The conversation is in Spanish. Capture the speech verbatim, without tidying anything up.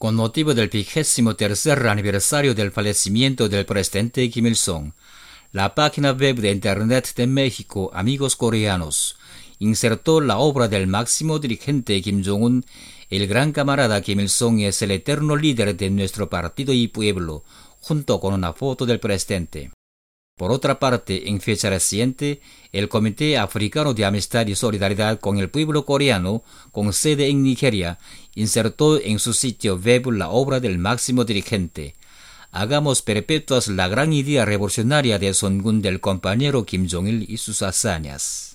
Con motivo del vigésimo tercer aniversario del fallecimiento del presidente Kim Il-sung, la página web de Internet de México, Amigos Coreanos, insertó la obra del máximo dirigente Kim Jong-un. El gran camarada Kim Il-sung es el eterno líder de nuestro partido y pueblo, junto con una foto del presidente. Por otra parte, en fecha reciente, el Comité Africano de Amistad y Solidaridad con el Pueblo Coreano, con sede en Nigeria, insertó en su sitio web la obra del máximo dirigente. Hagamos perpetuas la gran idea revolucionaria de Songun del compañero Kim Jong-il y sus hazañas.